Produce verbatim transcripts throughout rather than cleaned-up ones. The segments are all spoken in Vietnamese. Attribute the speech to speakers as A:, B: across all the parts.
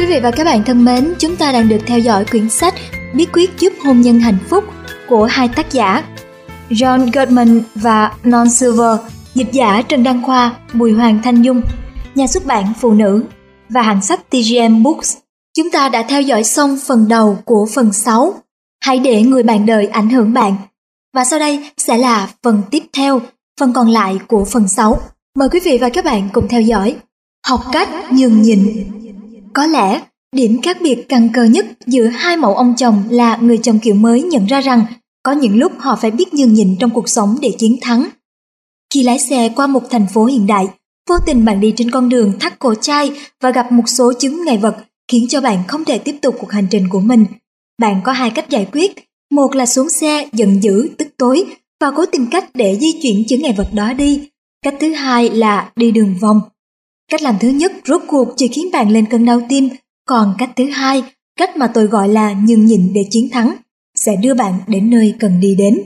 A: Quý vị và các bạn thân mến, chúng ta đang được theo dõi quyển sách Bí quyết giúp hôn nhân hạnh phúc của hai tác giả John Gottman và Non Silver, dịch giả Trần Đăng Khoa, Bùi Hoàng Thanh Dung, nhà xuất bản Phụ Nữ và hãng sách tê giê em Books. Chúng ta đã theo dõi xong phần đầu của phần sáu, Hãy để người bạn đời ảnh hưởng bạn. Và sau đây sẽ là phần tiếp theo, phần còn lại của phần sáu. Mời quý vị và các bạn cùng theo dõi. Học cách nhường nhịn. Có lẽ, điểm khác biệt căn cơ nhất giữa hai mẫu ông chồng là người chồng kiểu mới nhận ra rằng có những lúc họ phải biết nhường nhịn trong cuộc sống để chiến thắng. Khi lái xe qua một thành phố hiện đại, vô tình bạn đi trên con đường thắt cổ chai và gặp một số chướng ngại vật khiến cho bạn không thể tiếp tục cuộc hành trình của mình. Bạn có hai cách giải quyết, một là xuống xe giận dữ, tức tối và cố tìm cách để di chuyển chướng ngại vật đó đi. Cách thứ hai là đi đường vòng. Cách làm thứ nhất rốt cuộc chỉ khiến bạn lên cơn đau tim, còn cách thứ hai, cách mà tôi gọi là nhường nhịn để chiến thắng, sẽ đưa bạn đến nơi cần đi đến.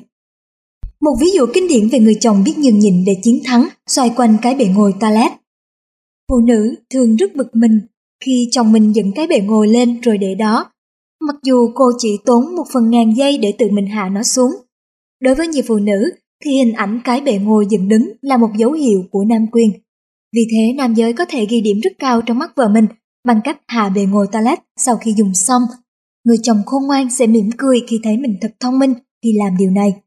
A: Một ví dụ kinh điển về người chồng biết nhường nhịn để chiến thắng xoay quanh cái bệ ngồi toilet. Phụ nữ thường rất bực mình khi chồng mình dựng cái bệ ngồi lên rồi để đó, mặc dù cô chỉ tốn một phần ngàn giây để tự mình hạ nó xuống. Đối với nhiều phụ nữ thì hình ảnh cái bệ ngồi dựng đứng là một dấu hiệu của nam quyền. Vì thế nam giới có thể ghi điểm rất cao trong mắt vợ mình bằng cách hạ bệ ngồi toilet sau khi dùng xong. Người chồng khôn ngoan sẽ mỉm cười khi thấy mình thật thông minh khi làm điều này.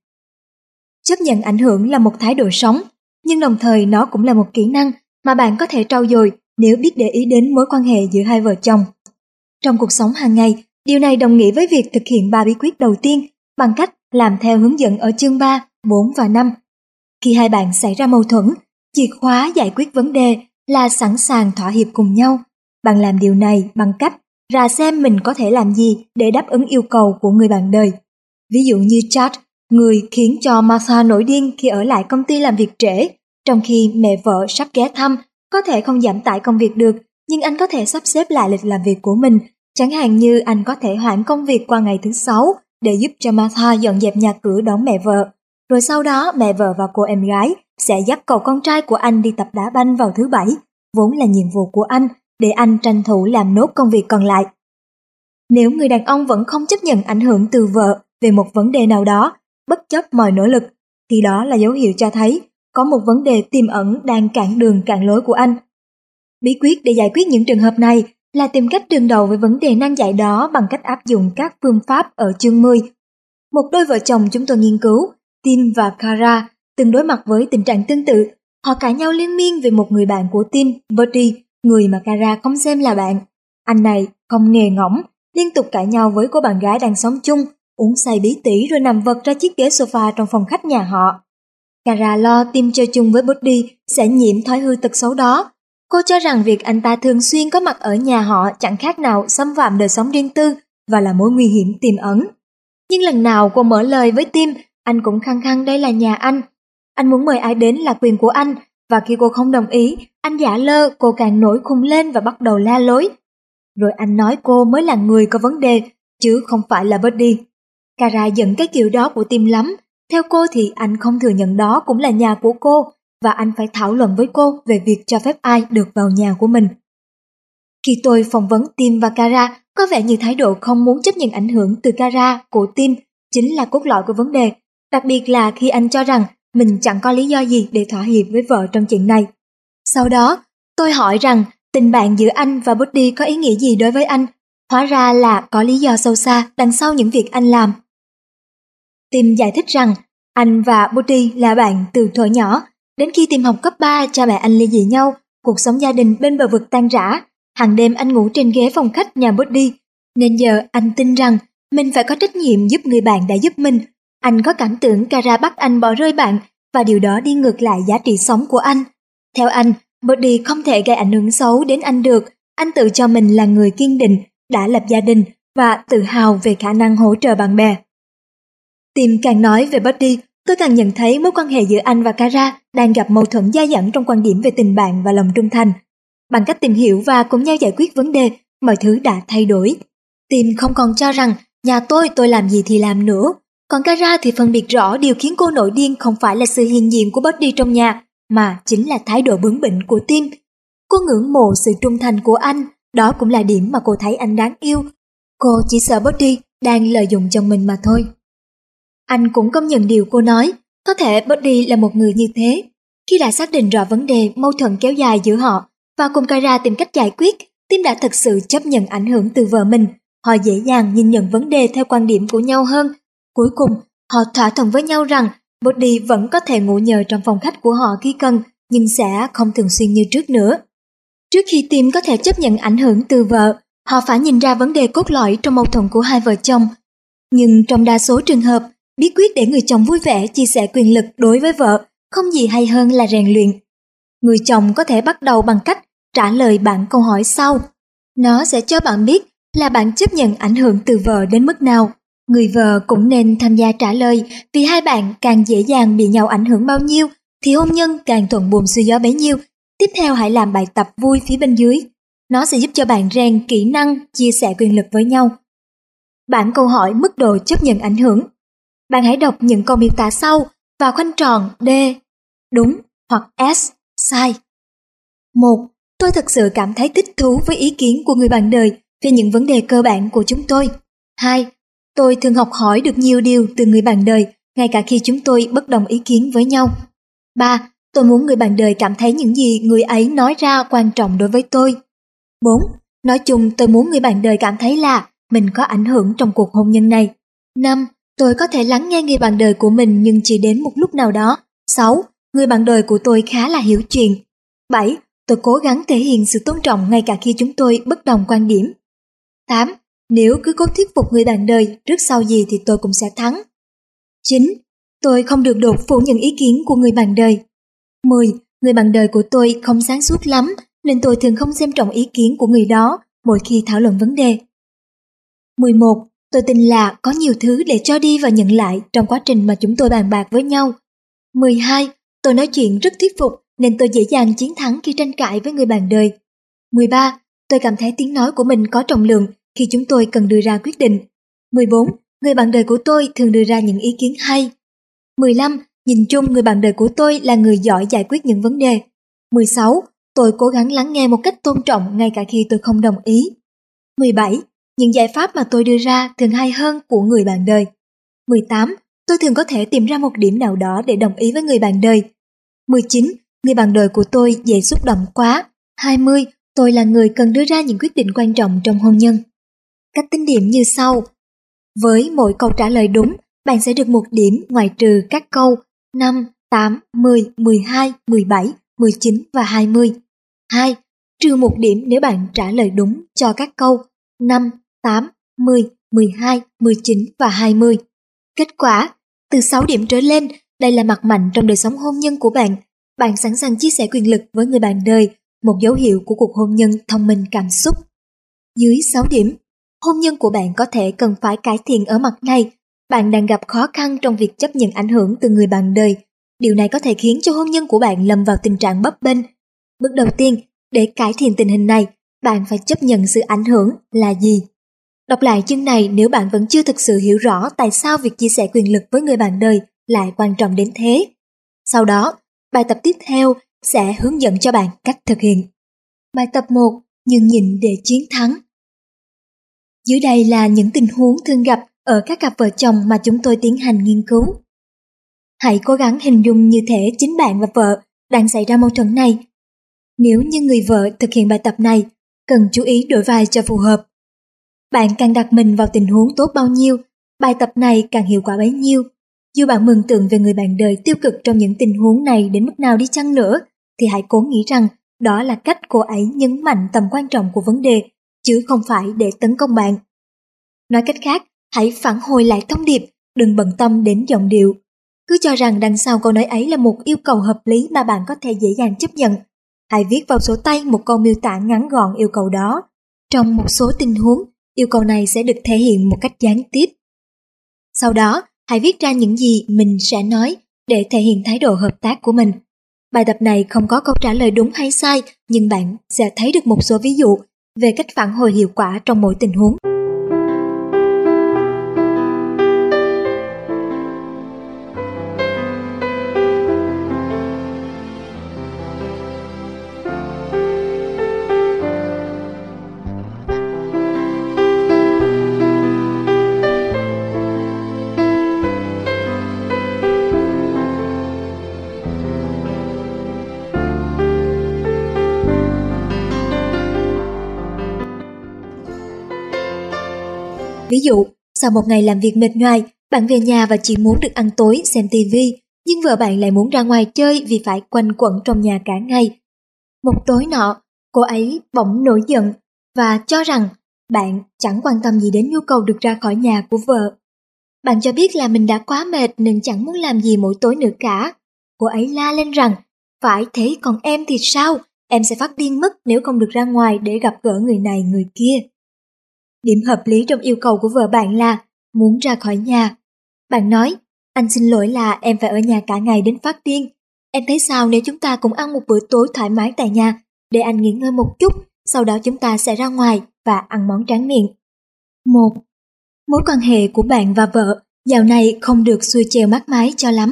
A: Chấp nhận ảnh hưởng là một thái độ sống, nhưng đồng thời nó cũng là một kỹ năng mà bạn có thể trau dồi nếu biết để ý đến mối quan hệ giữa hai vợ chồng. Trong cuộc sống hàng ngày, điều này đồng nghĩa với việc thực hiện ba bí quyết đầu tiên bằng cách làm theo hướng dẫn ở chương ba, bốn và năm. Khi hai bạn xảy ra mâu thuẫn, chìa khóa giải quyết vấn đề là sẵn sàng thỏa hiệp cùng nhau. Bạn làm điều này bằng cách rà xem mình có thể làm gì để đáp ứng yêu cầu của người bạn đời. Ví dụ như Chad, người khiến cho Martha nổi điên khi ở lại công ty làm việc trễ, trong khi mẹ vợ sắp ghé thăm, có thể không giảm tải công việc được, nhưng anh có thể sắp xếp lại lịch làm việc của mình. Chẳng hạn như anh có thể hoãn công việc qua ngày thứ sáu để giúp cho Martha dọn dẹp nhà cửa đón mẹ vợ. Rồi sau đó mẹ vợ và cô em gái sẽ dắt cậu con trai của anh đi tập đá banh vào thứ bảy, vốn là nhiệm vụ của anh, để anh tranh thủ làm nốt công việc còn lại. Nếu người đàn ông vẫn không chấp nhận ảnh hưởng từ vợ về một vấn đề nào đó, bất chấp mọi nỗ lực, thì đó là dấu hiệu cho thấy có một vấn đề tiềm ẩn đang cản đường cản lối của anh. Bí quyết để giải quyết những trường hợp này là tìm cách đương đầu với vấn đề nan giải đó bằng cách áp dụng các phương pháp ở chương mười. Một đôi vợ chồng chúng tôi nghiên cứu, Tim và Kara, từng đối mặt với tình trạng tương tự. Họ cãi nhau liên miên về một người bạn của Tim, Buddy, người mà Kara không xem là bạn. Anh này không nghề ngỗng, liên tục cãi nhau với cô bạn gái đang sống chung, uống say bí tỉ rồi nằm vật ra chiếc ghế sofa trong phòng khách nhà họ. Kara lo Tim chơi chung với Buddy sẽ nhiễm thói hư tật xấu đó. Cô cho rằng việc anh ta thường xuyên có mặt ở nhà họ chẳng khác nào xâm phạm đời sống riêng tư và là mối nguy hiểm tiềm ẩn. Nhưng lần nào cô mở lời với Tim, anh cũng khăng khăng đây là nhà anh. Anh muốn mời ai đến là quyền của anh, và khi cô không đồng ý, anh giả lơ, cô càng nổi khùng lên và bắt đầu la lối. Rồi anh nói cô mới là người có vấn đề, chứ không phải là Buddy. Kara giận cái kiểu đó của Tim lắm. Theo cô thì anh không thừa nhận đó cũng là nhà của cô, và anh phải thảo luận với cô về việc cho phép ai được vào nhà của mình. Khi tôi phỏng vấn Tim và Kara, có vẻ như thái độ không muốn chấp nhận ảnh hưởng từ Kara của Tim chính là cốt lõi của vấn đề, đặc biệt là khi anh cho rằng mình chẳng có lý do gì để thỏa hiệp với vợ trong chuyện này. Sau đó, tôi hỏi rằng tình bạn giữa anh và Buddy có ý nghĩa gì đối với anh. Hóa ra là có lý do sâu xa đằng sau những việc anh làm. Tim giải thích rằng anh và Buddy là bạn từ thuở nhỏ. Đến khi Tim học cấp ba, cha mẹ anh ly dị nhau, cuộc sống gia đình bên bờ vực tan rã. Hàng đêm anh ngủ trên ghế phòng khách nhà Buddy, nên giờ anh tin rằng mình phải có trách nhiệm giúp người bạn đã giúp mình. Anh có cảm tưởng Kara bắt anh bỏ rơi bạn, và điều đó đi ngược lại giá trị sống của anh. Theo anh, Buddy không thể gây ảnh hưởng xấu đến anh được. Anh tự cho mình là người kiên định, đã lập gia đình và tự hào về khả năng hỗ trợ bạn bè. Tim càng nói về Buddy, tôi càng nhận thấy mối quan hệ giữa anh và Kara đang gặp mâu thuẫn dai dẳng trong quan điểm về tình bạn và lòng trung thành. Bằng cách tìm hiểu và cùng nhau giải quyết vấn đề, mọi thứ đã thay đổi. Tim không còn cho rằng nhà tôi tôi làm gì thì làm nữa. Còn Kara thì phân biệt rõ điều khiến cô nổi điên không phải là sự hiện diện của Buddy trong nhà, mà chính là thái độ bướng bỉnh của Tim. Cô ngưỡng mộ sự trung thành của anh, Đó cũng là điểm mà cô thấy anh đáng yêu. Cô chỉ sợ Buddy đang lợi dụng chồng mình mà thôi. Anh cũng công nhận điều cô nói, có thể Buddy là một người như thế. Khi đã xác định rõ vấn đề mâu thuẫn kéo dài giữa họ và cùng Kara tìm cách giải quyết, Tim đã thực sự chấp nhận ảnh hưởng từ vợ mình. Họ dễ dàng nhìn nhận vấn đề theo quan điểm của nhau hơn. Cuối cùng, họ thỏa thuận với nhau rằng Buddy vẫn có thể ngủ nhờ trong phòng khách của họ khi cần, nhưng sẽ không thường xuyên như trước nữa. Trước khi Tim có thể chấp nhận ảnh hưởng từ vợ, họ phải nhìn ra vấn đề cốt lõi trong mâu thuẫn của hai vợ chồng. Nhưng trong đa số trường hợp, bí quyết để người chồng vui vẻ chia sẻ quyền lực đối với vợ không gì hay hơn là rèn luyện. Người chồng có thể bắt đầu bằng cách trả lời bạn câu hỏi sau. Nó sẽ cho bạn biết là bạn chấp nhận ảnh hưởng từ vợ đến mức nào. Người vợ cũng nên tham gia trả lời, vì hai bạn càng dễ dàng bị nhau ảnh hưởng bao nhiêu thì hôn nhân càng thuận buồm xuôi gió bấy nhiêu. Tiếp theo hãy làm bài tập vui phía bên dưới. Nó sẽ giúp cho bạn rèn kỹ năng chia sẻ quyền lực với nhau. Bảng câu hỏi mức độ chấp nhận ảnh hưởng. Bạn hãy đọc những câu miêu tả sau và khoanh tròn D, đúng, hoặc S, sai. một. Tôi thực sự cảm thấy thích thú với ý kiến của người bạn đời về những vấn đề cơ bản của chúng tôi. hai. Tôi thường học hỏi được nhiều điều từ người bạn đời, ngay cả khi chúng tôi bất đồng ý kiến với nhau. ba. Tôi muốn người bạn đời cảm thấy những gì người ấy nói ra quan trọng đối với tôi. bốn. Nói chung tôi muốn người bạn đời cảm thấy là mình có ảnh hưởng trong cuộc hôn nhân này. năm. Tôi có thể lắng nghe người bạn đời của mình nhưng chỉ đến một lúc nào đó. sáu. Người bạn đời của tôi khá là hiểu chuyện. bảy. Tôi cố gắng thể hiện sự tôn trọng ngay cả khi chúng tôi bất đồng quan điểm. tám. Nếu cứ cố thuyết phục người bạn đời, trước sau gì thì tôi cũng sẽ thắng. chín. Tôi không được đột phủ nhận ý kiến của người bạn đời. mười. Người bạn đời của tôi không sáng suốt lắm, nên tôi thường không xem trọng ý kiến của người đó mỗi khi thảo luận vấn đề. mười một. Tôi tin là có nhiều thứ để cho đi và nhận lại trong quá trình mà chúng tôi bàn bạc với nhau. mười hai. Tôi nói chuyện rất thuyết phục nên tôi dễ dàng chiến thắng khi tranh cãi với người bạn đời. mười ba. Tôi cảm thấy tiếng nói của mình có trọng lượng khi chúng tôi cần đưa ra quyết định. mười bốn. Người bạn đời của tôi thường đưa ra những ý kiến hay. mười lăm. Nhìn chung người bạn đời của tôi là người giỏi giải quyết những vấn đề. mười sáu. Tôi cố gắng lắng nghe một cách tôn trọng ngay cả khi tôi không đồng ý. mười bảy. Những giải pháp mà tôi đưa ra thường hay hơn của người bạn đời. mười tám. Tôi thường có thể tìm ra một điểm nào đó để đồng ý với người bạn đời. mười chín. Người bạn đời của tôi dễ xúc động quá. hai mươi. Tôi là người cần đưa ra những quyết định quan trọng trong hôn nhân. Cách tính điểm như sau. Với mỗi câu trả lời đúng, bạn sẽ được một điểm ngoại trừ các câu năm, tám, mười, mười hai, mười bảy, mười chín và hai mươi. hai. Trừ một điểm nếu bạn trả lời đúng cho các câu năm, tám, mười, mười hai, mười chín và hai mươi. Kết quả, từ sáu điểm trở lên, đây là mặt mạnh trong đời sống hôn nhân của bạn. Bạn sẵn sàng chia sẻ quyền lực với người bạn đời, một dấu hiệu của cuộc hôn nhân thông minh cảm xúc. Dưới sáu điểm, hôn nhân của bạn có thể cần phải cải thiện ở mặt này. Bạn đang gặp khó khăn trong việc chấp nhận ảnh hưởng từ người bạn đời. Điều này có thể khiến cho hôn nhân của bạn lâm vào tình trạng bấp bênh. Bước đầu tiên, để cải thiện tình hình này, bạn phải chấp nhận sự ảnh hưởng là gì. Đọc lại chương này nếu bạn vẫn chưa thực sự hiểu rõ tại sao việc chia sẻ quyền lực với người bạn đời lại quan trọng đến thế. Sau đó, bài tập tiếp theo sẽ hướng dẫn cho bạn cách thực hiện. Bài tập một. Nhường nhịn để chiến thắng. Dưới đây là những tình huống thường gặp ở các cặp vợ chồng mà chúng tôi tiến hành nghiên cứu. Hãy cố gắng hình dung như thể chính bạn và vợ đang xảy ra mâu thuẫn này. Nếu như người vợ thực hiện bài tập này, cần chú ý đổi vai cho phù hợp. Bạn càng đặt mình vào tình huống tốt bao nhiêu, bài tập này càng hiệu quả bấy nhiêu. Dù bạn mường tượng về người bạn đời tiêu cực trong những tình huống này đến mức nào đi chăng nữa, thì hãy cố nghĩ rằng đó là cách cô ấy nhấn mạnh tầm quan trọng của vấn đề, chứ không phải để tấn công bạn. Nói cách khác, hãy phản hồi lại thông điệp, đừng bận tâm đến giọng điệu. Cứ cho rằng đằng sau câu nói ấy là một yêu cầu hợp lý mà bạn có thể dễ dàng chấp nhận. Hãy viết vào sổ tay một câu miêu tả ngắn gọn yêu cầu đó. Trong một số tình huống, yêu cầu này sẽ được thể hiện một cách gián tiếp. Sau đó, hãy viết ra những gì mình sẽ nói để thể hiện thái độ hợp tác của mình. Bài tập này không có câu trả lời đúng hay sai, nhưng bạn sẽ thấy được một số ví dụ về cách phản hồi hiệu quả trong mỗi tình huống. Ví dụ, sau một ngày làm việc mệt nhoài, bạn về nhà và chỉ muốn được ăn tối, xem tivi, nhưng vợ bạn lại muốn ra ngoài chơi vì phải quanh quẩn trong nhà cả ngày. Một tối nọ, cô ấy bỗng nổi giận và cho rằng bạn chẳng quan tâm gì đến nhu cầu được ra khỏi nhà của vợ. Bạn cho biết là mình đã quá mệt nên chẳng muốn làm gì mỗi tối nữa cả. Cô ấy la lên rằng, phải thế còn em thì sao? Em sẽ phát điên mất nếu không được ra ngoài để gặp gỡ người này người kia. Điểm hợp lý trong yêu cầu của vợ bạn là muốn ra khỏi nhà. Bạn nói, anh xin lỗi là em phải ở nhà cả ngày đến phát điên. Em thấy sao nếu chúng ta cùng ăn một bữa tối thoải mái tại nhà, để anh nghỉ ngơi một chút, sau đó chúng ta sẽ ra ngoài và ăn món tráng miệng. Một, mối quan hệ của bạn và vợ dạo này không được xuôi chèo mát mái cho lắm.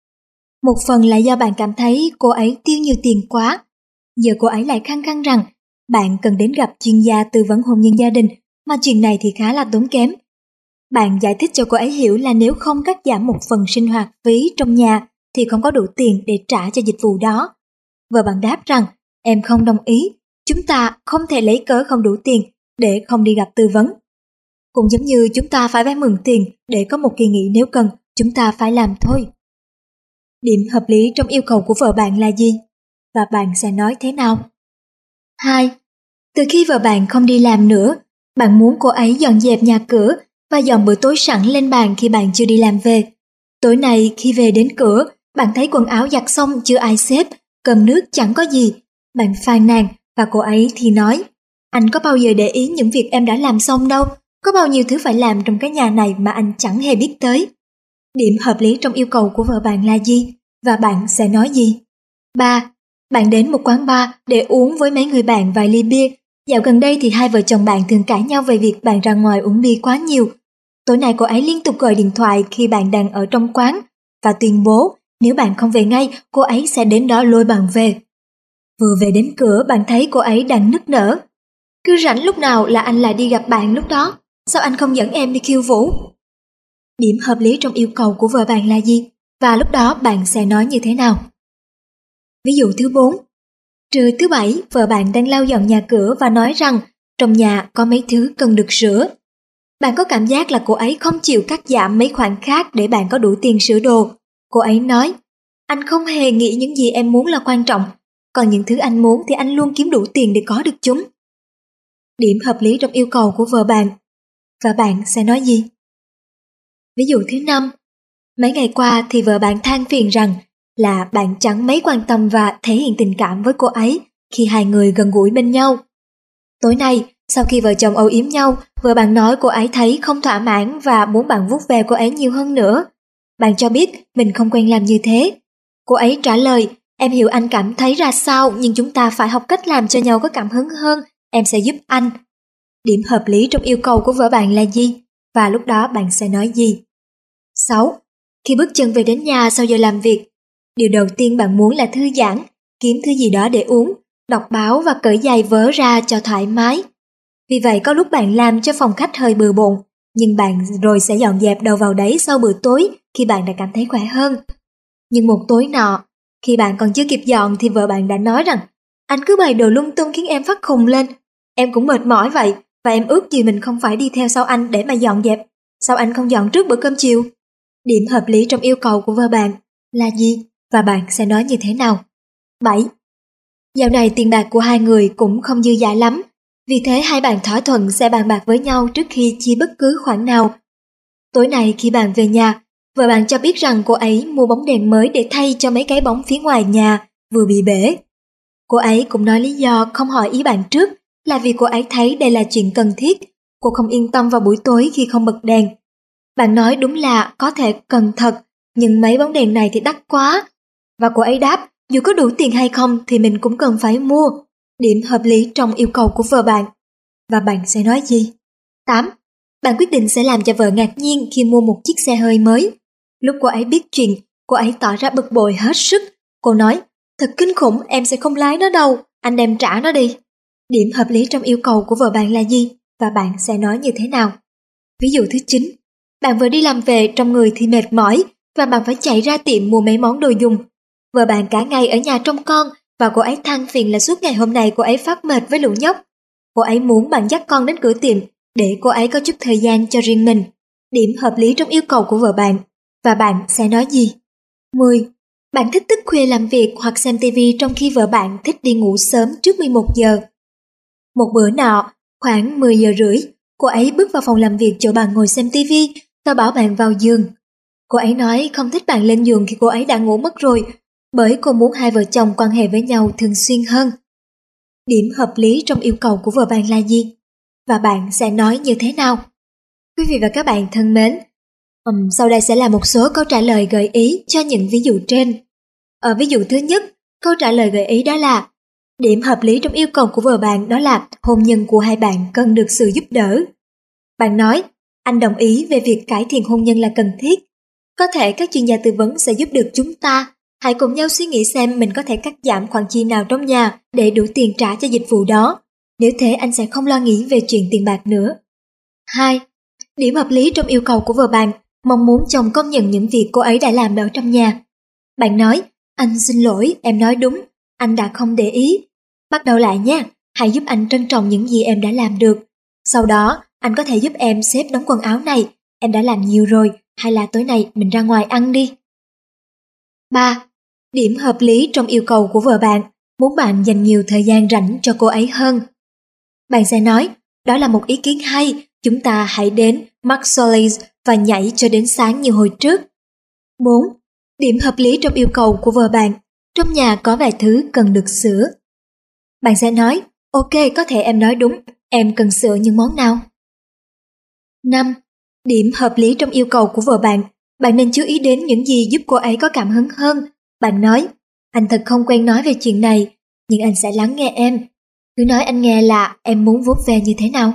A: Một phần là do bạn cảm thấy cô ấy tiêu nhiều tiền quá. Giờ cô ấy lại khăng khăng rằng bạn cần đến gặp chuyên gia tư vấn hôn nhân gia đình, mà chuyện này thì khá là tốn kém. Bạn giải thích cho cô ấy hiểu là nếu không cắt giảm một phần sinh hoạt phí trong nhà thì không có đủ tiền để trả cho dịch vụ đó. Vợ bạn đáp rằng em không đồng ý, chúng ta không thể lấy cớ không đủ tiền để không đi gặp tư vấn. Cũng giống như chúng ta phải vay mượn tiền để có một kỳ nghỉ nếu cần, chúng ta phải làm thôi. Điểm hợp lý trong yêu cầu của vợ bạn là gì? Và bạn sẽ nói thế nào? Hai, từ khi vợ bạn không đi làm nữa, bạn muốn cô ấy dọn dẹp nhà cửa và dọn bữa tối sẵn lên bàn khi bạn chưa đi làm về. Tối nay khi về đến cửa, bạn thấy quần áo giặt xong chưa ai xếp, cơm nước chẳng có gì. Bạn phàn nàn và cô ấy thì nói, anh có bao giờ để ý những việc em đã làm xong đâu, có bao nhiêu thứ phải làm trong cái nhà này mà anh chẳng hề biết tới. Điểm hợp lý trong yêu cầu của vợ bạn là gì? Và bạn sẽ nói gì? Ba, bạn đến một quán bar để uống với mấy người bạn vài ly bia. Dạo gần đây thì hai vợ chồng bạn thường cãi nhau về việc bạn ra ngoài uống bia quá nhiều. Tối nay cô ấy liên tục gọi điện thoại khi bạn đang ở trong quán và tuyên bố nếu bạn không về ngay, cô ấy sẽ đến đó lôi bạn về. Vừa về đến cửa, bạn thấy cô ấy đang nức nở. Cứ rảnh lúc nào là anh lại đi gặp bạn lúc đó, sao anh không dẫn em đi khiêu vũ? Điểm hợp lý trong yêu cầu của vợ bạn là gì? Và lúc đó bạn sẽ nói như thế nào? Ví dụ thứ bốn, trưa thứ bảy, vợ bạn đang lau dọn nhà cửa và nói rằng trong nhà có mấy thứ cần được sửa. Bạn có cảm giác là cô ấy không chịu cắt giảm mấy khoản khác để bạn có đủ tiền sửa đồ. Cô ấy nói, anh không hề nghĩ những gì em muốn là quan trọng, còn những thứ anh muốn thì anh luôn kiếm đủ tiền để có được chúng. Điểm hợp lý trong yêu cầu của vợ bạn. Và bạn sẽ nói gì? Ví dụ thứ năm, mấy ngày qua thì vợ bạn than phiền rằng là bạn chẳng mấy quan tâm và thể hiện tình cảm với cô ấy khi hai người gần gũi bên nhau. Tối nay, sau khi vợ chồng âu yếm nhau, vợ bạn nói cô ấy thấy không thỏa mãn và muốn bạn vuốt ve cô ấy nhiều hơn nữa. Bạn cho biết mình không quen làm như thế. Cô ấy trả lời, em hiểu anh cảm thấy ra sao nhưng chúng ta phải học cách làm cho nhau có cảm hứng hơn, em sẽ giúp anh. Điểm hợp lý trong yêu cầu của vợ bạn là gì? Và lúc đó bạn sẽ nói gì? Sáu. Khi bước chân về đến nhà sau giờ làm việc, điều đầu tiên bạn muốn là thư giãn, kiếm thứ gì đó để uống, đọc báo và cởi giày vớ ra cho thoải mái. Vì vậy có lúc bạn làm cho phòng khách hơi bừa bộn, nhưng bạn rồi sẽ dọn dẹp đầu vào đấy sau bữa tối khi bạn đã cảm thấy khỏe hơn. Nhưng một tối nọ, khi bạn còn chưa kịp dọn thì vợ bạn đã nói rằng anh cứ bày đồ lung tung khiến em phát khùng lên. Em cũng mệt mỏi vậy và em ước gì mình không phải đi theo sau anh để mà dọn dẹp. Sao anh không dọn trước bữa cơm chiều? Điểm hợp lý trong yêu cầu của vợ bạn là gì? Và bạn sẽ nói như thế nào? Bảy. Dạo này tiền bạc của hai người cũng không dư dả lắm. Vì thế hai bạn thỏa thuận sẽ bàn bạc với nhau trước khi chi bất cứ khoản nào. Tối nay khi bạn về nhà, vợ bạn cho biết rằng cô ấy mua bóng đèn mới để thay cho mấy cái bóng phía ngoài nhà vừa bị bể. Cô ấy cũng nói lý do không hỏi ý bạn trước là vì cô ấy thấy đây là chuyện cần thiết. Cô không yên tâm vào buổi tối khi không bật đèn. Bạn nói đúng là có thể cần thật, nhưng mấy bóng đèn này thì đắt quá. Và cô ấy đáp, dù có đủ tiền hay không thì mình cũng cần phải mua. Điểm hợp lý trong yêu cầu của vợ bạn. Và bạn sẽ nói gì? Tám. Bạn quyết định sẽ làm cho vợ ngạc nhiên khi mua một chiếc xe hơi mới. Lúc cô ấy biết chuyện, cô ấy tỏ ra bực bội hết sức. Cô nói, thật kinh khủng, em sẽ không lái nó đâu, anh đem trả nó đi. Điểm hợp lý trong yêu cầu của vợ bạn là gì? Và bạn sẽ nói như thế nào? Ví dụ thứ chín. Bạn vừa đi làm về trong người thì mệt mỏi và bạn phải chạy ra tiệm mua mấy món đồ dùng. Vợ bạn cả ngày ở nhà trông con và cô ấy than phiền là suốt ngày hôm nay cô ấy phát mệt với lũ nhóc. Cô ấy muốn bạn dắt con đến cửa tiệm để cô ấy có chút thời gian cho riêng mình. Điểm hợp lý trong yêu cầu của vợ bạn. Và bạn sẽ nói gì? mười. Bạn thích thức khuya làm việc hoặc xem ti vi trong khi vợ bạn thích đi ngủ sớm trước mười một giờ. Một bữa nọ, khoảng mười giờ rưỡi, cô ấy bước vào phòng làm việc chỗ bạn ngồi xem ti vi và bảo bạn vào giường. Cô ấy nói không thích bạn lên giường khi cô ấy đã ngủ mất rồi, bởi cô muốn hai vợ chồng quan hệ với nhau thường xuyên hơn. Điểm hợp lý trong yêu cầu của vợ bạn là gì? Và bạn sẽ nói như thế nào? Quý vị và các bạn thân mến, um, sau đây sẽ là một số câu trả lời gợi ý cho những ví dụ trên. Ở ví dụ thứ nhất, câu trả lời gợi ý đó là điểm hợp lý trong yêu cầu của vợ bạn đó là hôn nhân của hai bạn cần được sự giúp đỡ. Bạn nói, anh đồng ý về việc cải thiện hôn nhân là cần thiết. Có thể các chuyên gia tư vấn sẽ giúp được chúng ta. Hãy cùng nhau suy nghĩ xem mình có thể cắt giảm khoản chi nào trong nhà để đủ tiền trả cho dịch vụ đó. Nếu thế anh sẽ không lo nghĩ về chuyện tiền bạc nữa. hai. Điểm hợp lý trong yêu cầu của vợ bạn, mong muốn chồng công nhận những việc cô ấy đã làm ở trong nhà. Bạn nói, anh xin lỗi, em nói đúng, anh đã không để ý. Bắt đầu lại nha, hãy giúp anh trân trọng những gì em đã làm được. Sau đó, anh có thể giúp em xếp đống quần áo này, em đã làm nhiều rồi, hay là tối nay mình ra ngoài ăn đi. ba. Điểm hợp lý trong yêu cầu của vợ bạn, muốn bạn dành nhiều thời gian rảnh cho cô ấy hơn. Bạn sẽ nói, đó là một ý kiến hay, chúng ta hãy đến Mark và nhảy cho đến sáng như hồi trước. bốn. Điểm hợp lý trong yêu cầu của vợ bạn, trong nhà có vài thứ cần được sửa. Bạn sẽ nói, ok, có thể em nói đúng, em cần sửa những món nào? năm. Điểm hợp lý trong yêu cầu của vợ bạn, bạn nên chú ý đến những gì giúp cô ấy có cảm hứng hơn. Bạn nói, anh thật không quen nói về chuyện này, nhưng anh sẽ lắng nghe em. Cứ nói anh nghe là em muốn vuốt ve như thế nào.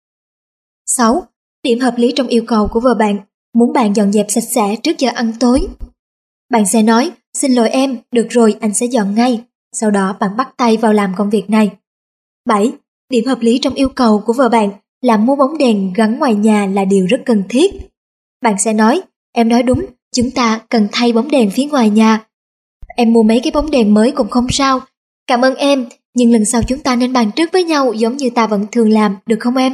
A: sáu. Điểm hợp lý trong yêu cầu của vợ bạn, muốn bạn dọn dẹp sạch sẽ trước giờ ăn tối. Bạn sẽ nói, xin lỗi em, được rồi anh sẽ dọn ngay. Sau đó bạn bắt tay vào làm công việc này. bảy. Điểm hợp lý trong yêu cầu của vợ bạn là mua bóng đèn gắn ngoài nhà là điều rất cần thiết. Bạn sẽ nói, em nói đúng, chúng ta cần thay bóng đèn phía ngoài nhà. Em mua mấy cái bóng đèn mới cũng không sao. Cảm ơn em, nhưng lần sau chúng ta nên bàn trước với nhau giống như ta vẫn thường làm, được không em?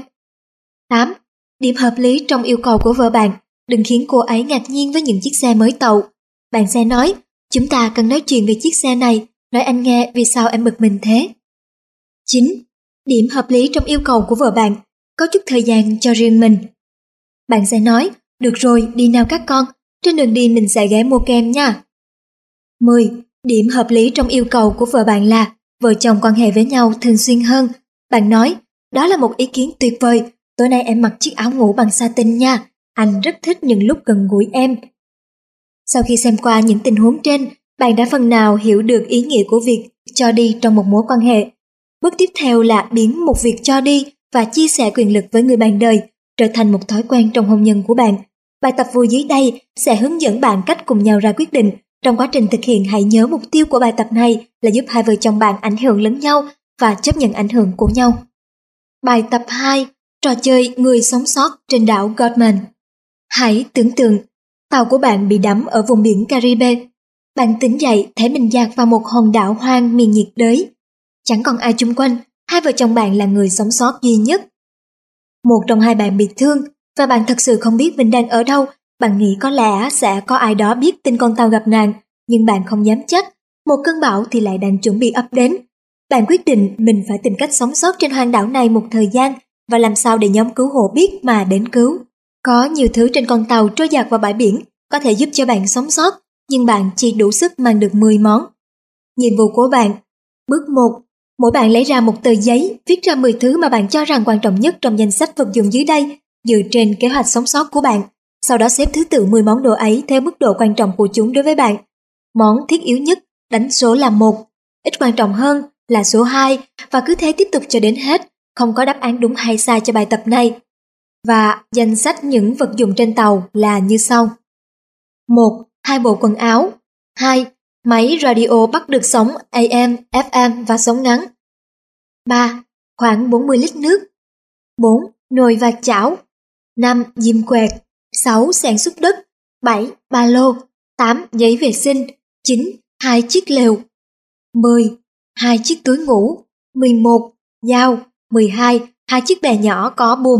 A: tám. Điểm hợp lý trong yêu cầu của vợ bạn, đừng khiến cô ấy ngạc nhiên với những chiếc xe mới tậu. Bạn sẽ nói, chúng ta cần nói chuyện về chiếc xe này, nói anh nghe vì sao em bực mình thế. chín. Điểm hợp lý trong yêu cầu của vợ bạn, có chút thời gian cho riêng mình. Bạn sẽ nói, được rồi, đi nào các con, trên đường đi mình sẽ ghé mua kem nha. mười. Điểm hợp lý trong yêu cầu của vợ bạn là vợ chồng quan hệ với nhau thường xuyên hơn. Bạn nói, đó là một ý kiến tuyệt vời, tối nay em mặc chiếc áo ngủ bằng satin nha, anh rất thích những lúc gần gũi em. Sau khi xem qua những tình huống trên, bạn đã phần nào hiểu được ý nghĩa của việc cho đi trong một mối quan hệ. Bước tiếp theo là biến một việc cho đi và chia sẻ quyền lực với người bạn đời trở thành một thói quen trong hôn nhân của bạn. Bài tập vui dưới đây sẽ hướng dẫn bạn cách cùng nhau ra quyết định. Trong quá trình thực hiện, hãy nhớ mục tiêu của bài tập này là giúp hai vợ chồng bạn ảnh hưởng lẫn nhau và chấp nhận ảnh hưởng của nhau. Bài tập hai. Trò chơi người sống sót trên đảo Godman. Hãy tưởng tượng, tàu của bạn bị đắm ở vùng biển Caribe. Bạn tỉnh dậy thấy mình dạt vào một hòn đảo hoang miền nhiệt đới. Chẳng còn ai chung quanh, hai vợ chồng bạn là người sống sót duy nhất. Một trong hai bạn bị thương và bạn thật sự không biết mình đang ở đâu. Bạn nghĩ có lẽ sẽ có ai đó biết tin con tàu gặp nạn, nhưng bạn không dám chắc. Một cơn bão thì lại đang chuẩn bị ập đến. Bạn quyết định mình phải tìm cách sống sót trên hoang đảo này một thời gian và làm sao để nhóm cứu hộ biết mà đến cứu. Có nhiều thứ trên con tàu trôi dạt vào bãi biển có thể giúp cho bạn sống sót, nhưng bạn chỉ đủ sức mang được mười món. Nhiệm vụ của bạn. Bước một. Mỗi bạn lấy ra một tờ giấy, viết ra mười thứ mà bạn cho rằng quan trọng nhất trong danh sách vật dụng dưới đây, dựa trên kế hoạch sống sót của bạn. Sau đó xếp thứ tự mười món đồ ấy theo mức độ quan trọng của chúng đối với bạn. Món thiết yếu nhất, đánh số là một, ít quan trọng hơn là số hai, và cứ thế tiếp tục cho đến hết, không có đáp án đúng hay sai cho bài tập này. Và danh sách những vật dụng trên tàu là như sau. một. Hai bộ quần áo. hai. Máy radio bắt được sóng A M, F M và sóng ngắn. ba. Khoảng bốn mươi lít nước. bốn. Nồi và chảo. năm. Diêm quẹt. sáu. Xẻng xúc đất. bảy. Ba lô. tám. Giấy vệ sinh. chín. Hai chiếc lều. mười. Hai chiếc túi ngủ. mười một. Dao. mười hai. Hai chiếc bè nhỏ có buồm.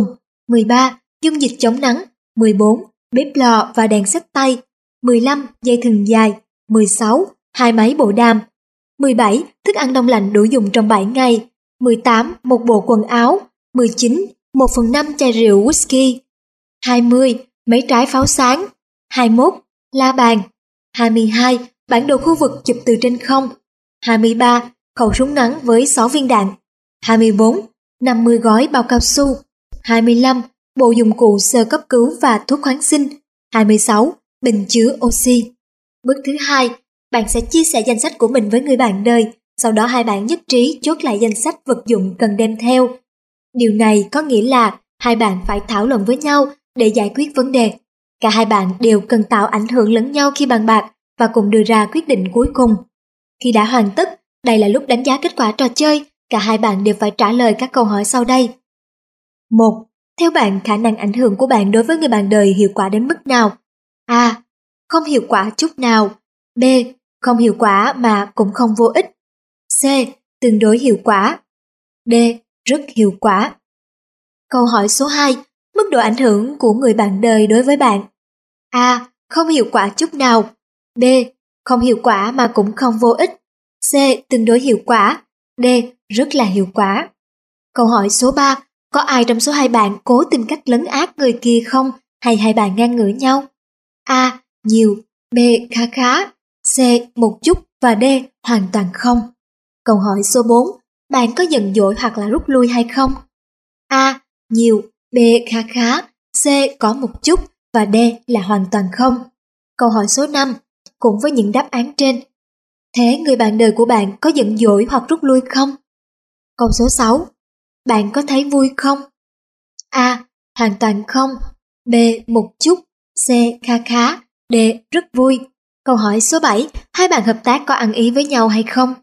A: mười ba. Dung dịch chống nắng. mười bốn. Bếp lò và đèn xách tay. mười lăm. Dây thừng dài. mười sáu. Hai máy bộ đàm. mười bảy. Thức ăn đông lạnh đủ dùng trong bảy ngày. mười tám. Một bộ quần áo. mười chín. Một phần năm chai rượu whisky. hai mươi. Mấy trái pháo sáng. hai mươi mốt. La bàn. hai mươi hai. Bản đồ khu vực chụp từ trên không. hai mươi ba. Khẩu súng ngắn với sáu viên đạn. hai mươi bốn. năm mươi gói bao cao su. hai mươi lăm. Bộ dụng cụ sơ cấp cứu và thuốc kháng sinh. hai mươi sáu. Bình chứa oxy. Bước thứ hai, bạn sẽ chia sẻ danh sách của mình với người bạn đời, sau đó hai bạn nhất trí chốt lại danh sách vật dụng cần đem theo. Điều này có nghĩa là hai bạn phải thảo luận với nhau để giải quyết vấn đề. Cả hai bạn đều cần tạo ảnh hưởng lẫn nhau khi bàn bạc và cùng đưa ra quyết định cuối cùng. Khi đã hoàn tất, đây là lúc đánh giá kết quả trò chơi. Cả hai bạn đều phải trả lời các câu hỏi sau đây. một. Theo bạn, khả năng ảnh hưởng của bạn đối với người bạn đời hiệu quả đến mức nào? A. Không hiệu quả chút nào. B. Không hiệu quả mà cũng không vô ích. C. Tương đối hiệu quả. D. Rất hiệu quả. Câu hỏi số hai. Mức độ ảnh hưởng của người bạn đời đối với bạn. A. Không hiệu quả chút nào. B. Không hiệu quả mà cũng không vô ích. C. Tương đối hiệu quả. D. Rất là hiệu quả. Câu hỏi số ba. Có ai trong số hai bạn cố tìm cách lấn át người kia không, hay hai bạn ngang ngửa nhau? A. Nhiều. B. Khá khá. C. Một chút và D. Hoàn toàn không. Câu hỏi số bốn. Bạn có giận dỗi hoặc là rút lui hay không? A. Nhiều. B. Khá khá. C. Có một chút và D là hoàn toàn không. Câu hỏi số năm. Cũng với những đáp án trên, thế người bạn đời của bạn có giận dỗi hoặc rút lui không? Câu số sáu. Bạn có thấy vui không? A. Hoàn toàn không. B. Một chút. C. Kha khá. D. Rất vui. Câu hỏi số bảy. Hai bạn hợp tác có ăn ý với nhau hay không?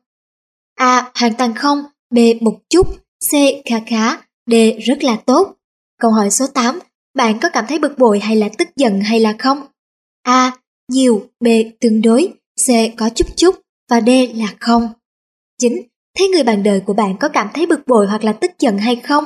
A: A. Hoàn toàn không. B. Một chút. C. Kha khá. D. Rất là tốt. Câu hỏi số tám. Bạn có cảm thấy bực bội hay là tức giận hay là không? A. Nhiều. B. Tương đối. C. Có chút chút và D là không. chín. Thế người bạn đời của bạn có cảm thấy bực bội hoặc là tức giận hay không?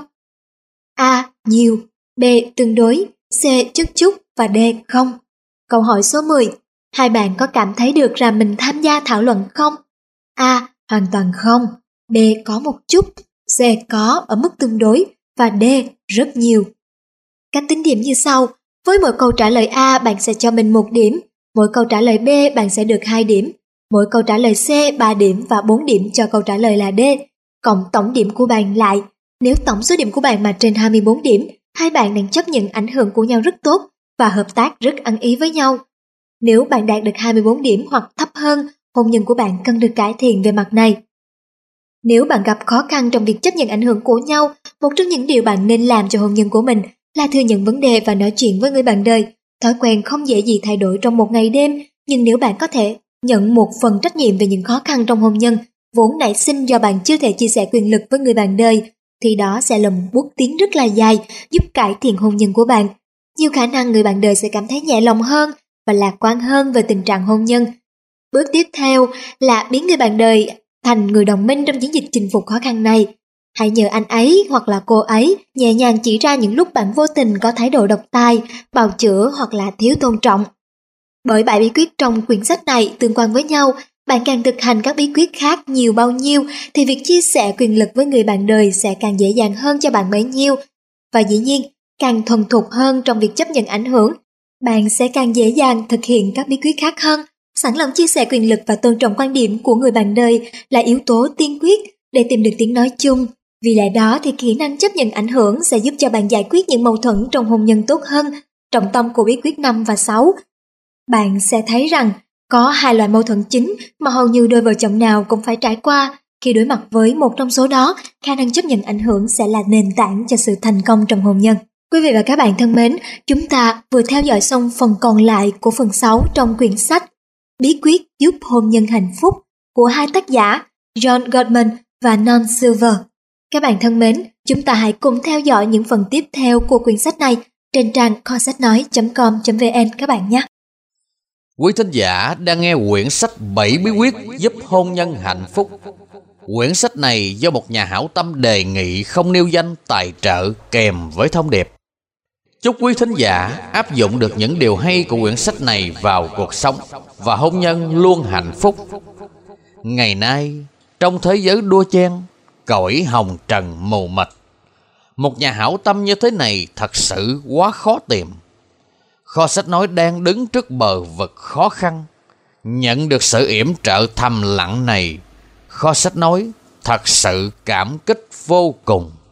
A: A. Nhiều. B. Tương đối. C. Chút chút và D không. Câu hỏi số mười. Hai bạn có cảm thấy được rằng mình tham gia thảo luận không? A. Hoàn toàn không. B. Có một chút. C. Có ở mức tương đối và D. Rất nhiều. Cách tính điểm như sau. Với mỗi câu trả lời A, bạn sẽ cho mình một điểm. Mỗi câu trả lời B, bạn sẽ được hai điểm. Mỗi câu trả lời C, ba điểm và bốn điểm cho câu trả lời là D. Cộng tổng điểm của bạn lại. Nếu tổng số điểm của bạn mà trên hai mươi bốn điểm, hai bạn đang chấp nhận ảnh hưởng của nhau rất tốt và hợp tác rất ăn ý với nhau. Nếu bạn đạt được hai mươi bốn điểm hoặc thấp hơn, hôn nhân của bạn cần được cải thiện về mặt này. Nếu bạn gặp khó khăn trong việc chấp nhận ảnh hưởng của nhau, một trong những điều bạn nên làm cho hôn nhân của mình là thừa nhận vấn đề và nói chuyện với người bạn đời. Thói quen không dễ gì thay đổi trong một ngày đêm, nhưng nếu bạn có thể nhận một phần trách nhiệm về những khó khăn trong hôn nhân vốn nảy sinh do bạn chưa thể chia sẻ quyền lực với người bạn đời, thì đó sẽ là một bước tiến rất là dài giúp cải thiện hôn nhân của bạn. Nhiều khả năng người bạn đời sẽ cảm thấy nhẹ lòng hơn và lạc quan hơn về tình trạng hôn nhân. Bước tiếp theo là biến người bạn đời thành người đồng minh trong chiến dịch chinh phục khó khăn này. Hãy nhờ anh ấy hoặc là cô ấy nhẹ nhàng chỉ ra những lúc bạn vô tình có thái độ độc tài, bào chữa hoặc là thiếu tôn trọng. Bởi bảy bí quyết trong quyển sách này tương quan với nhau, bạn càng thực hành các bí quyết khác nhiều bao nhiêu thì việc chia sẻ quyền lực với người bạn đời sẽ càng dễ dàng hơn cho bạn bấy nhiêu. Và dĩ nhiên, càng thuần thục hơn trong việc chấp nhận ảnh hưởng, bạn sẽ càng dễ dàng thực hiện các bí quyết khác hơn. Sẵn lòng chia sẻ quyền lực và tôn trọng quan điểm của người bạn đời là yếu tố tiên quyết để tìm được tiếng nói chung. Vì lẽ đó thì kỹ năng chấp nhận ảnh hưởng sẽ giúp cho bạn giải quyết những mâu thuẫn trong hôn nhân tốt hơn. Trọng tâm của bí quyết năm và sáu. Bạn sẽ thấy rằng có hai loại mâu thuẫn chính mà hầu như đôi vợ chồng nào cũng phải trải qua. Khi đối mặt với một trong số đó, khả năng chấp nhận ảnh hưởng sẽ là nền tảng cho sự thành công trong hôn nhân. Quý vị và các bạn thân mến, chúng ta vừa theo dõi xong phần còn lại của phần sáu trong quyển sách Bí quyết giúp hôn nhân hạnh phúc của hai tác giả John Gottman và Non Silver. Các bạn thân mến, chúng ta hãy cùng theo dõi những phần tiếp theo của quyển sách này trên trang kho sách nói chấm com chấm vn các bạn nhé.
B: Quý thính giả đang nghe quyển sách bảy bí quyết giúp hôn nhân hạnh phúc. Quyển sách này do một nhà hảo tâm đề nghị không nêu danh tài trợ kèm với thông điệp: Chúc quý thính giả áp dụng được những điều hay của quyển sách này vào cuộc sống và hôn nhân luôn hạnh phúc. Ngày nay, trong thế giới đua chen, cõi hồng trần mù mịt, một nhà hảo tâm như thế này thật sự quá khó tìm. Kho sách nói đang đứng trước bờ vực khó khăn. Nhận được sự yểm trợ thầm lặng này, Kho sách nói thật sự cảm kích vô cùng.